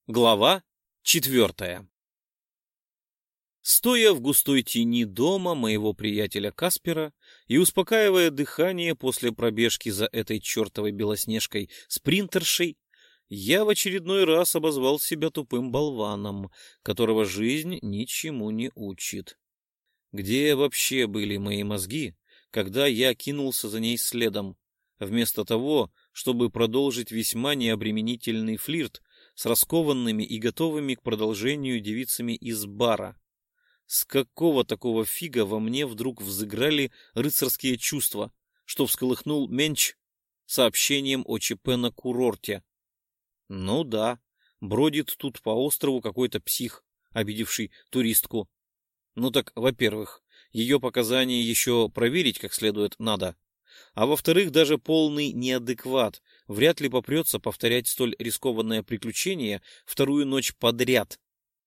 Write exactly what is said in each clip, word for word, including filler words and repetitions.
Глава четвертая. Стоя в густой тени дома моего приятеля Каспера и успокаивая дыхание после пробежки за этой чертовой белоснежкой-спринтершей, я в очередной раз обозвал себя тупым болваном, которого жизнь ничему не учит. Где вообще были мои мозги, когда я кинулся за ней следом, вместо того, чтобы продолжить весьма необременительный флирт с раскованными и готовыми к продолжению девицами из бара? С какого такого фига во мне вдруг взыграли рыцарские чувства, что всколыхнул Менч сообщением о ЧП на курорте? Ну да, бродит тут по острову какой-то псих, обидевший туристку. Ну так, во-первых, ее показания еще проверить как следует надо. А во-вторых, даже полный неадекват вряд ли попрется повторять столь рискованное приключение вторую ночь подряд.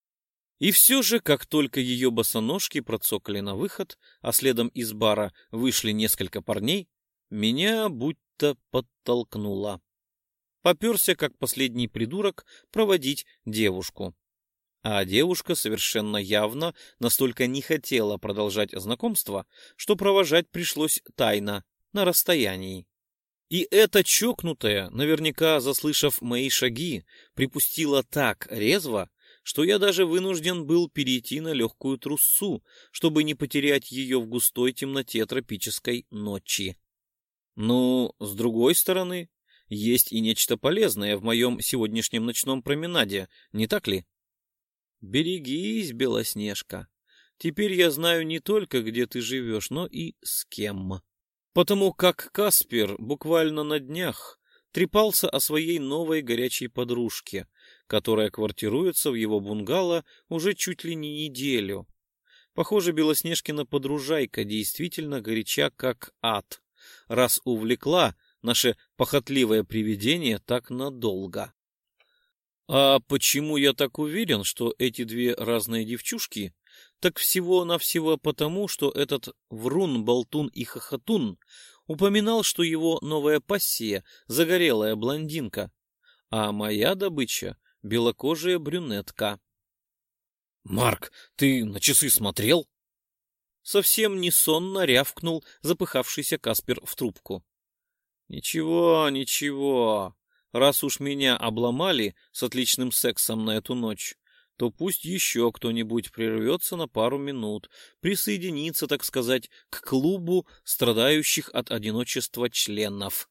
И все же, как только ее босоножки процокали на выход, а следом из бара вышли несколько парней, меня будто подтолкнуло. Поперся, как последний придурок, проводить девушку. А девушка совершенно явно настолько не хотела продолжать знакомство, что провожать пришлось тайно, на расстоянии. И эта чокнутая, наверняка заслышав мои шаги, припустила так резво, что я даже вынужден был перейти на легкую труссу, чтобы не потерять ее в густой темноте тропической ночи. Ну, с другой стороны, есть и нечто полезное в моем сегодняшнем ночном променаде, не так ли? Берегись, Белоснежка. Теперь я знаю не только, где ты живешь, но и с кем. Потому как Каспер буквально на днях трепался о своей новой горячей подружке, которая квартируется в его бунгало уже чуть ли не неделю. Похоже, Белоснежкина подружайка действительно горяча как ад, раз увлекла наше похотливое привидение так надолго. А почему я так уверен, что эти две разные девчушки? Так всего-навсего потому, что этот врун, болтун и хохотун упоминал, что его новая пассия — загорелая блондинка, а моя добыча — белокожая брюнетка. — Марк, ты на часы смотрел? Совсем не сонно рявкнул запыхавшийся Каспер в трубку. — Ничего, ничего, раз уж меня обломали с отличным сексом на эту ночь, то пусть еще кто-нибудь прервется на пару минут, присоединится, так сказать, к клубу страдающих от одиночества членов.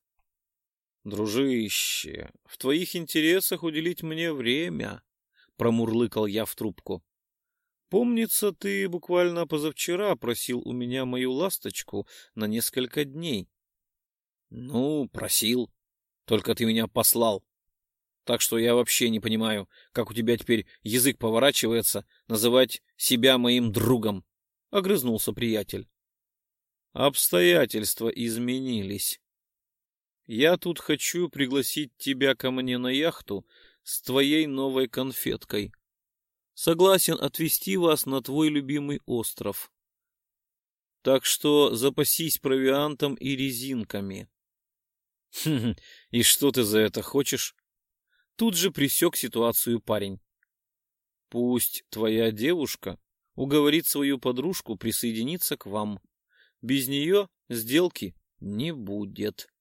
«Дружище, в твоих интересах уделить мне время», — промурлыкал я в трубку. «Помнится, ты буквально позавчера просил у меня мою ласточку на несколько дней». «Ну, просил, только ты меня послал. Так что я вообще не понимаю, как у тебя теперь язык поворачивается называть себя моим другом», — огрызнулся приятель. «Обстоятельства изменились. Я тут хочу пригласить тебя ко мне на яхту с твоей новой конфеткой. Согласен отвезти вас на твой любимый остров. Так что запасись провиантом и резинками». «Хм, и что ты за это хочешь?» Тут же пресек ситуацию парень. «Пусть твоя девушка уговорит свою подружку присоединиться к вам. Без нее сделки не будет».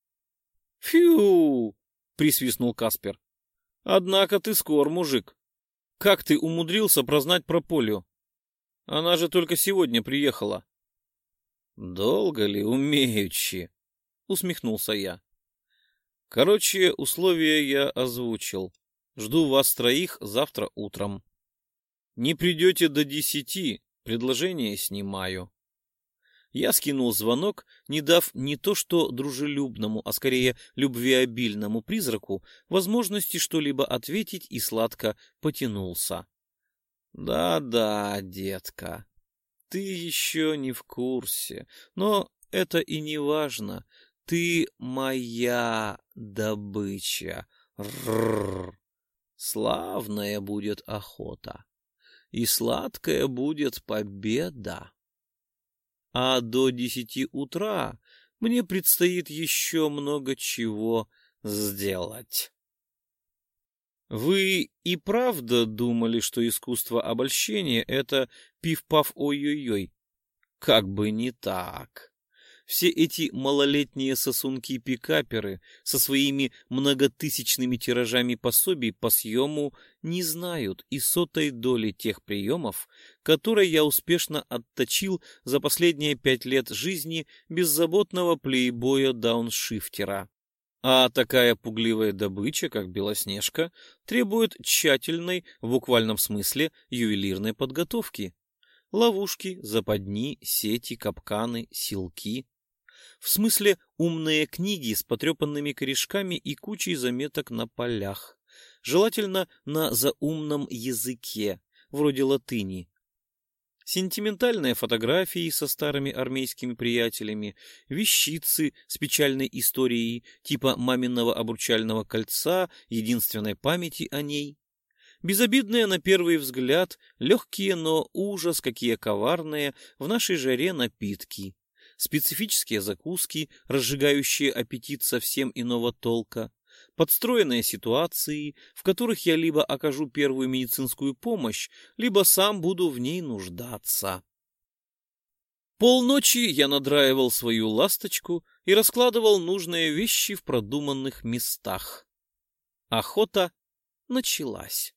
«Фью!» — присвистнул Каспер. «Однако ты скор, мужик. Как ты умудрился прознать про Полю? Она же только сегодня приехала». «Долго ли, умеючи?» — усмехнулся я. Короче, условия я озвучил. Жду вас троих завтра утром. Не придете до десяти, предложение снимаю. Я скинул звонок, не дав не то что дружелюбному, а скорее любвеобильному призраку возможности что-либо ответить, и сладко потянулся. Да-да, детка, ты еще не в курсе, но это и не важно. Ты моя добыча. Рррр. Славная будет охота. И сладкая будет победа. А до десяти утра мне предстоит еще много чего сделать. Вы и правда думали, что искусство обольщения — это пиф-паф ой-ой-ой? Как бы не так. Все эти малолетние сосунки-пикаперы со своими многотысячными тиражами пособий по съему не знают и сотой доли тех приемов, которые я успешно отточил за последние пять лет жизни беззаботного плейбоя-дауншифтера. А такая пугливая добыча, как Белоснежка, требует тщательной, в буквальном смысле, ювелирной подготовки. Ловушки, западни, сети, капканы, силки. В смысле умные книги с потрепанными корешками и кучей заметок на полях. Желательно на заумном языке, вроде латыни. Сентиментальные фотографии со старыми армейскими приятелями, вещицы с печальной историей, типа маминого обручального кольца, единственной памяти о ней. Безобидные на первый взгляд, легкие, но ужас какие коварные в нашей жаре напитки. Специфические закуски, разжигающие аппетит совсем иного толка. Подстроенные ситуации, в которых я либо окажу первую медицинскую помощь, либо сам буду в ней нуждаться. Полночи я надраивал свою ласточку и раскладывал нужные вещи в продуманных местах. Охота началась.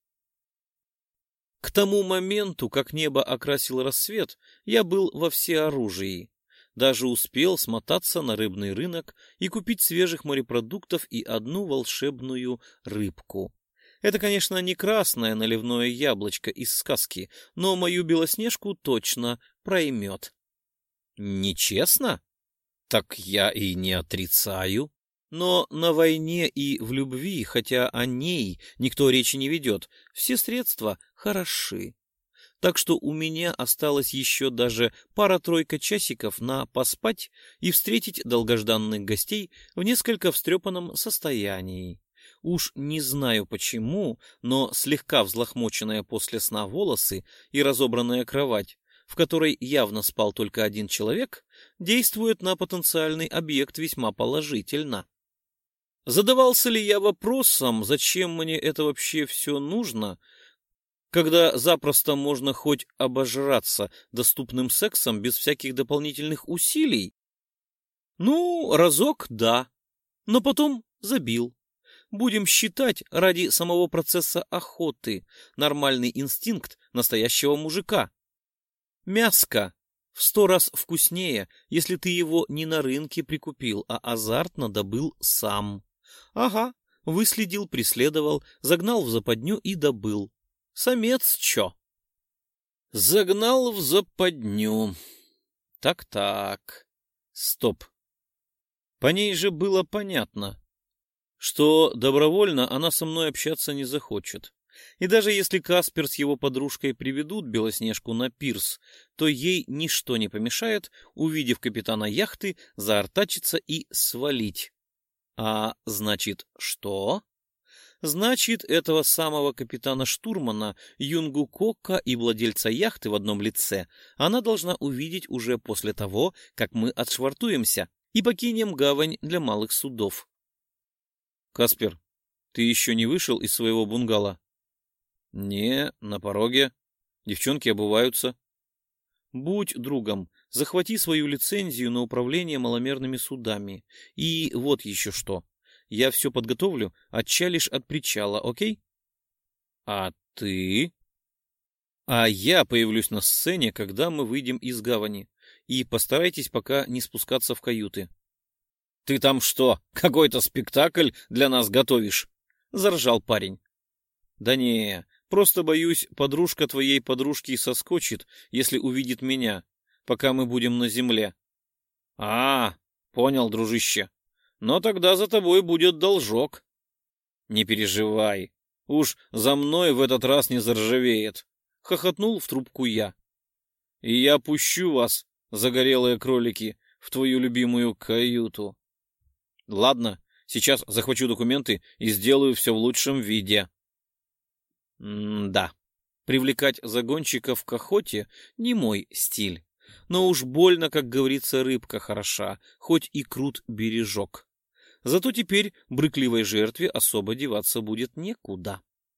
К тому моменту, как небо окрасил рассвет, я был во всеоружии. Даже успел смотаться на рыбный рынок и купить свежих морепродуктов и одну волшебную рыбку. Это, конечно, не красное наливное яблочко из сказки, но мою Белоснежку точно проймет. Нечестно? Так я и не отрицаю. Но на войне и в любви, хотя о ней никто речи не ведет, все средства хороши. Так что у меня осталось еще даже пара-тройка часиков на поспать и встретить долгожданных гостей в несколько встрепанном состоянии. Уж не знаю почему, но слегка взлохмоченная после сна волосы и разобранная кровать, в которой явно спал только один человек, действует на потенциальный объект весьма положительно. Задавался ли я вопросом, зачем мне это вообще все нужно, когда запросто можно хоть обожраться доступным сексом без всяких дополнительных усилий? Ну, разок — да, но потом забил. Будем считать ради самого процесса охоты, нормальный инстинкт настоящего мужика. Мяско в сто раз вкуснее, если ты его не на рынке прикупил, а азартно добыл сам. Ага, выследил, преследовал, загнал в западню и добыл. Самец чё? Загнал в западню. Так-так. Стоп. По ней же было понятно, что добровольно она со мной общаться не захочет. И даже если Каспер с его подружкой приведут Белоснежку на пирс, то ей ничто не помешает, увидев капитана яхты, заортачиться и свалить. А значит, что? Значит, этого самого капитана-штурмана, Юнгу Кока и владельца яхты в одном лице она должна увидеть уже после того, как мы отшвартуемся и покинем гавань для малых судов. Каспер, ты еще не вышел из своего бунгало? Не, на пороге. Девчонки обуваются. Будь другом, захвати свою лицензию на управление маломерными судами. И вот еще что. Я все подготовлю, отчалишь от причала, окей? А ты? А я появлюсь на сцене, когда мы выйдем из гавани. И постарайтесь пока не спускаться в каюты. Ты там что, какой-то спектакль для нас готовишь? Заржал парень. Да не, просто боюсь, подружка твоей подружки соскочит, если увидит меня, пока мы будем на земле. А, понял, дружище. Но тогда за тобой будет должок. Не переживай, уж за мной в этот раз не заржавеет. Хохотнул в трубку я. И я пущу вас, загорелые кролики, в твою любимую каюту. Ладно, сейчас захвачу документы и сделаю все в лучшем виде. М-да, привлекать загонщиков к охоте не мой стиль. Но уж больно, как говорится, рыбка хороша, хоть и крут бережок. Зато теперь брыкливой жертве особо деваться будет некуда.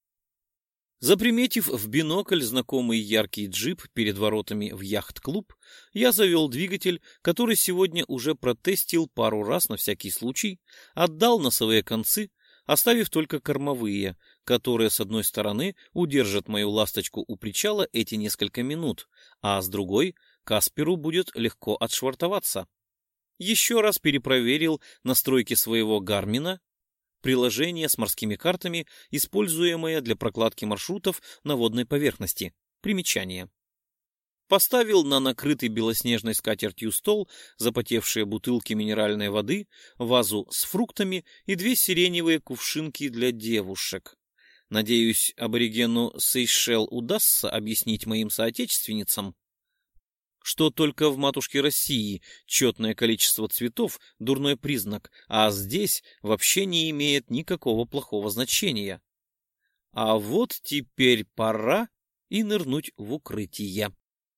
Заприметив в бинокль знакомый яркий джип перед воротами в яхт-клуб, я завел двигатель, который сегодня уже протестил пару раз на всякий случай, отдал носовые концы, оставив только кормовые, которые, с одной стороны, удержат мою ласточку у причала эти несколько минут, а с другой Касперу будет легко отшвартоваться. Еще раз перепроверил настройки своего Гармина, приложение с морскими картами, используемое для прокладки маршрутов на водной поверхности. Примечание. Поставил на накрытый белоснежной скатертью стол запотевшие бутылки минеральной воды, вазу с фруктами и две сиреневые кувшинки для девушек. Надеюсь, аборигену Сейшел удастся объяснить моим соотечественницам, что только в матушке России четное количество цветов – дурной признак, а здесь вообще не имеет никакого плохого значения. А вот теперь пора и нырнуть в укрытие.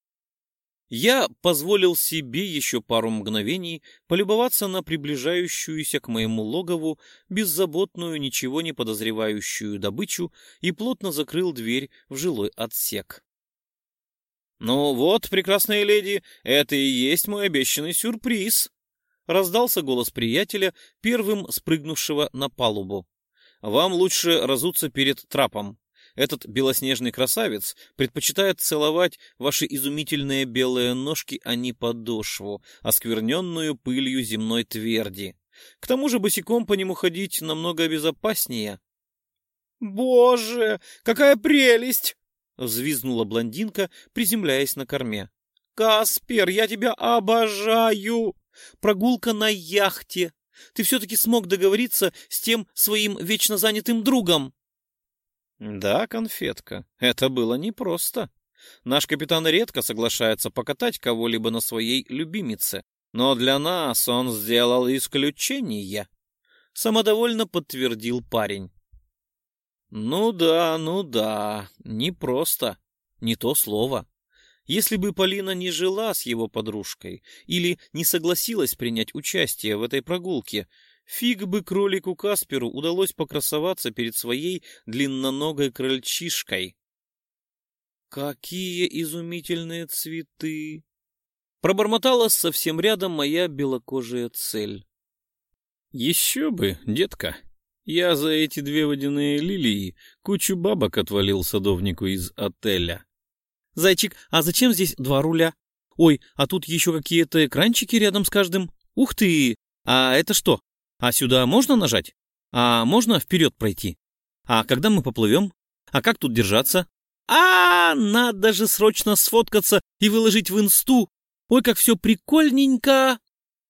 Я позволил себе еще пару мгновений полюбоваться на приближающуюся к моему логову беззаботную, ничего не подозревающую добычу и плотно закрыл дверь в жилой отсек. «Ну вот, прекрасная леди, это и есть мой обещанный сюрприз!» — раздался голос приятеля, первым спрыгнувшего на палубу. «Вам лучше разуться перед трапом. Этот белоснежный красавец предпочитает целовать ваши изумительные белые ножки, а не подошву, оскверненную пылью земной тверди. К тому же босиком по нему ходить намного безопаснее». «Боже, какая прелесть!» — взвизгнула блондинка, приземляясь на корме. «Каспер, я тебя обожаю! Прогулка на яхте! Ты все-таки смог договориться с тем своим вечно занятым другом!» «Да, конфетка, это было непросто. Наш капитан редко соглашается покатать кого-либо на своей любимице, но для нас он сделал исключение», — самодовольно подтвердил парень. «Ну да, ну да, непросто, не то слово. Если бы Полина не жила с его подружкой или не согласилась принять участие в этой прогулке, фиг бы кролику Касперу удалось покрасоваться перед своей длинноногой крольчишкой». «Какие изумительные цветы!» — пробормотала совсем рядом моя белокожая цель. «Еще бы, детка! Я за эти две водяные лилии кучу бабок отвалил садовнику из отеля». «Зайчик, а зачем здесь два руля? Ой, а тут еще какие-то экранчики рядом с каждым. Ух ты! А это что? А сюда можно нажать? А можно вперед пройти? А когда мы поплывем? А как тут держаться? А, надо же срочно сфоткаться и выложить в инсту. Ой, как все прикольненько!»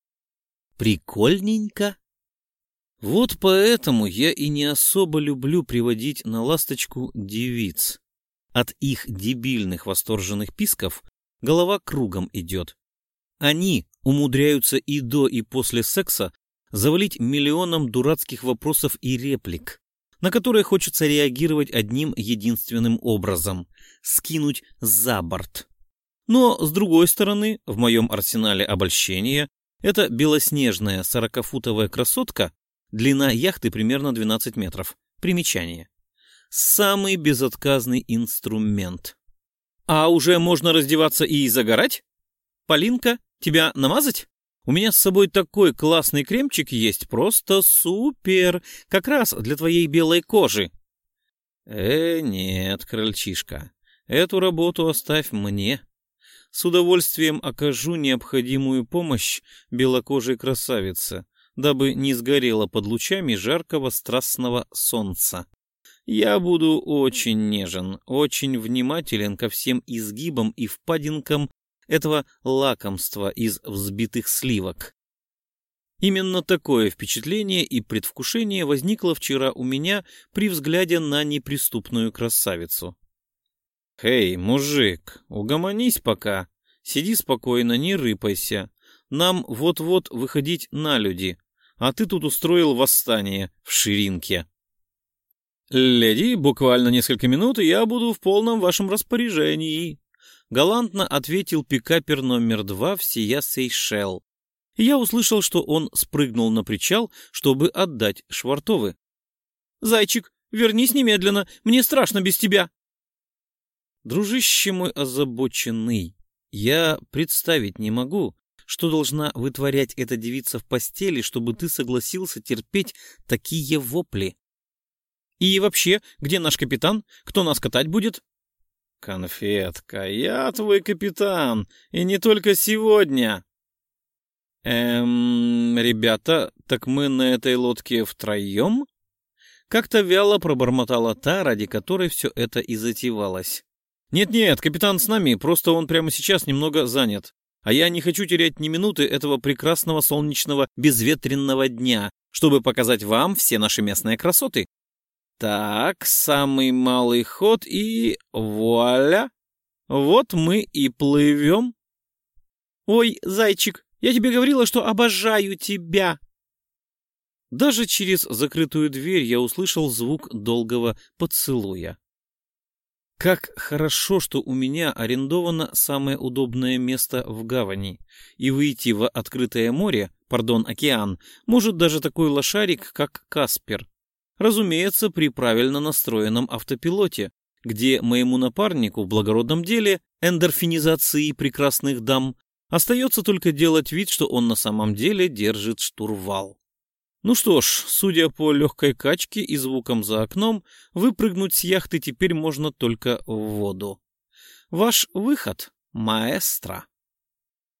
Прикольненько? Вот поэтому я и не особо люблю приводить на ласточку девиц. От их дебильных восторженных писков голова кругом идет. Они умудряются и до, и после секса завалить миллионом дурацких вопросов и реплик, на которые хочется реагировать одним единственным образом — скинуть за борт. Но, с другой стороны, в моем арсенале обольщения эта белоснежная сорокафутовая красотка, длина яхты примерно двенадцать метров. Примечание. Самый безотказный инструмент. А уже можно раздеваться и загорать? Полинка, тебя намазать? У меня с собой такой классный кремчик есть, просто супер, как раз для твоей белой кожи. Э, нет, крольчишка, эту работу оставь мне. С удовольствием окажу необходимую помощь белокожей красавице, дабы не сгорела под лучами жаркого страстного солнца. Я буду очень нежен, очень внимателен ко всем изгибам и впадинкам этого лакомства из взбитых сливок. Именно такое впечатление и предвкушение возникло вчера у меня при взгляде на неприступную красавицу. «Эй, мужик, угомонись пока, сиди спокойно, не рыпайся. Нам вот-вот выходить на люди, а ты тут устроил восстание в ширинке». «Леди, буквально несколько минут, и я буду в полном вашем распоряжении», — галантно ответил пикапер номер два всея Сейшел. Я услышал, что он спрыгнул на причал, чтобы отдать швартовы. «Зайчик, вернись немедленно, мне страшно без тебя», Дружище мой озабоченный, я представить не могу, что должна вытворять эта девица в постели, чтобы ты согласился терпеть такие вопли. И вообще, где наш капитан? Кто нас катать будет? Конфетка, я твой капитан, и не только сегодня. Эм, ребята, так мы на этой лодке втроем? Как-то вяло пробормотала та, ради которой все это и затевалось. Нет-нет, капитан с нами, просто он прямо сейчас немного занят. А я не хочу терять ни минуты этого прекрасного солнечного безветренного дня, чтобы показать вам все наши местные красоты. Так, самый малый ход и вуаля! Вот мы и плывем. Ой, зайчик, я тебе говорила, что обожаю тебя. Даже через закрытую дверь я услышал звук долгого поцелуя. Как хорошо, что у меня арендовано самое удобное место в гавани, и выйти в открытое море, пардон, океан, может даже такой лошарик, как Каспер. Разумеется, при правильно настроенном автопилоте, где моему напарнику в благородном деле эндорфинизации прекрасных дам остается только делать вид, что он на самом деле держит штурвал. Ну что ж, судя по легкой качке и звукам за окном, выпрыгнуть с яхты теперь можно только в воду. Ваш выход, маэстро.